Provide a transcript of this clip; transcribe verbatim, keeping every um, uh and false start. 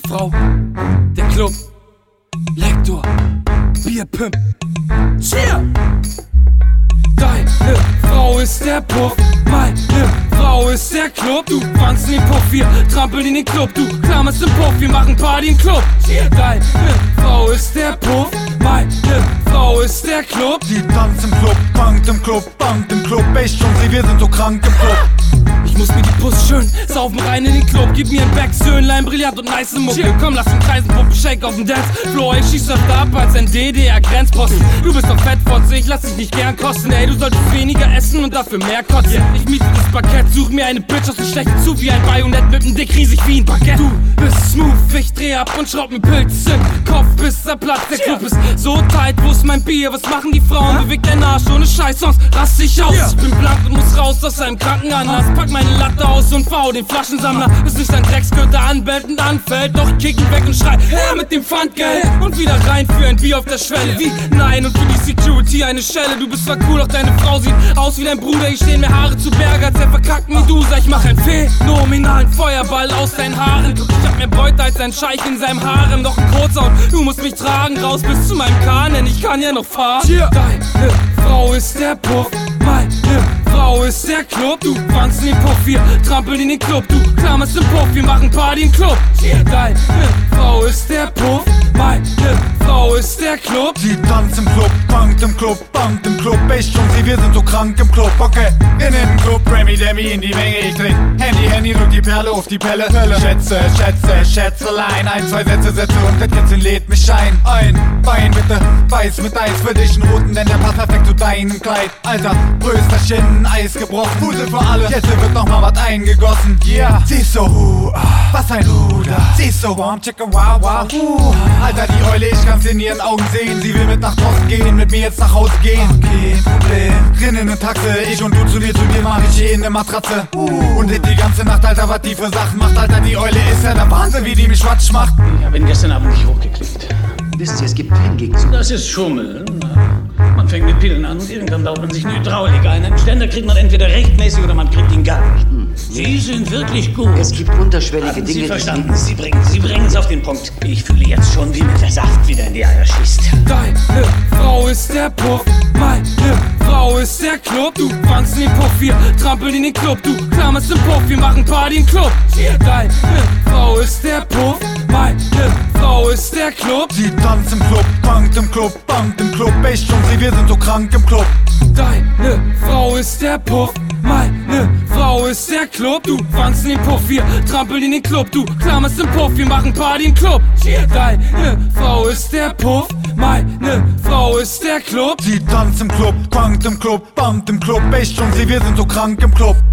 Frau, der Club, Lektor, Bierpimp, Cheer! Deine Frau ist der Puff, meine Frau ist der Club. Du fangst in den Puff, wir trampeln in den Club. Du klammerst im Puff, wir machen Party im Club. Deine Frau ist der Puff, meine Frau ist der Club. Sie tanzt im Club, bangt im Club, bangt im Club. Echt und sie, wir sind so krank im Club. Ich muss mir die Puss schön saufen rein in den Club. Gib mir ein Backsöhnlein, brillant und nice Mucke. Komm, lass den Kreisen pumpen, Shake auf den Dancefloor. Ich schieß öfter ab als ein D D R-Grenzposten. Du bist doch fettfotze, ich lass dich nicht gern kosten. Ey, du solltest weniger essen und dafür mehr kotzen. Ich miete das Parkett, such mir eine Bitch aus dem schlechten Zug wie ein Bajonett mit nem Dick riesig wie ein Baguette. Du bist smooth, ich dreh ab und schraub mir Pilz in Kopf bis er platzt. Der Club ist so tight, wo ist mein Bier? Was machen die Frauen? Bewegt dein Arsch ohne Scheiß, sonst rast ich aus. Ich bin blank und muss raus aus einem Krankenanlass. Pack meine Latte aus und faul den Flaschensammler, bis nicht ein Drecksköter anbellt und anfällt. Doch ich kick ihn weg und schrei, her mit dem Pfandgeld. Und wieder rein für ein Bier auf der Schwelle. Wie? Nein, und für die Security eine Schelle. Du bist zwar cool, doch deine Frau sieht aus wie dein Bruder. Ich stehen mir Haare zu Berge, als er verkackten Medusa. Ich mach einen phänomenalen Feuerball aus deinen Haaren. Guck, ich hab mehr Beute als ein Scheich in seinem Harem. Noch ein kurzer und du musst mich tragen, raus bis zu meinem Kahn, denn ich kann ja noch fahren. Deine Frau ist der Puff, meine Frau ist der Club. Du fangst in den Puff, wir trampeln in den Club. Du klammerst im Puff, wir machen Party im Club. Deine Frau ist der Puff, meine Frau ist der Club. Sie tanzt im Club, bangt im Club, bangt im Club. Echt und sie, wir sind so krank im Club. Okay, in den Club, Remy Demi in die Menge. Ich trink Handy, Handy, drück die Perle auf die Pelle. Schätze, Schätze, Schätzelein. Ein, zwei Sätze, Sätze und der Kitzel lädt mich ein. Ein Bein bitte, weiß mit Eis für dich einen roten, denn der passt perfekt zu deinem Kleid. Alter, Brösterchen, Eis gebrochen. Pudel für alle, jetzt wird noch mal was eingegossen. Yeah, sie ist so, uh, was ein Ruder. Sie ist so warm, chicka wow wow. Uh, Alter, die Eule, ich kann's in ihren Augen sehen. Sie will mit nach draußen gehen, mit mir jetzt nach Hause gehen. Okay, Problem. Drin in ne Taxe, ich und du zu mir, zu dir mach ich hier in ne Matratze. Uh, und lit die ganze Nacht, Alter, was die für Sachen macht. Alter, die Eule ist ja der Wahnsinn, wie die mich schwatsch macht. Ich hab ihn gestern Abend nicht hochgeklickt. Wisst ihr, es gibt kein Gegenzug. Das ist Schummeln. Man fängt mit Pillen an und irgendwann baut man sich eine Hydraulik ein. Einen Ständer kriegt man entweder rechtmäßig oder man kriegt ihn gar nicht. Hm. Sie sind wirklich gut. Es gibt unterschwellige Haben Dinge, Sie verstanden? Sie bringen Sie bringen es auf den Punkt. Ich fühle jetzt schon, wie mir der Saft wieder in die Eier schießt. Deine Frau ist der Puff, meine Frau ist der Club. Du fangst in den Puff, wir trampeln in den Club. Du klammerst im Puff, wir machen Party im Club. Deine Frau ist der Puff, meine Frau ist der Club. Sie tanzt im Club, bangt im Club, bangt im Club. Echt und sie, wir sind so krank im Club. Deine Frau ist der Puff, meine Frau ist der Club. Du fangst in den Puff, wir trampeln in den Club. Du klammerst im Puff, wir machen Party im Club. Deine Frau ist der Puff, meine Frau ist der Club. Sie tanzt im Club, bangt im Club, bangt im Club. Echt und sie, wir sind so krank im Club.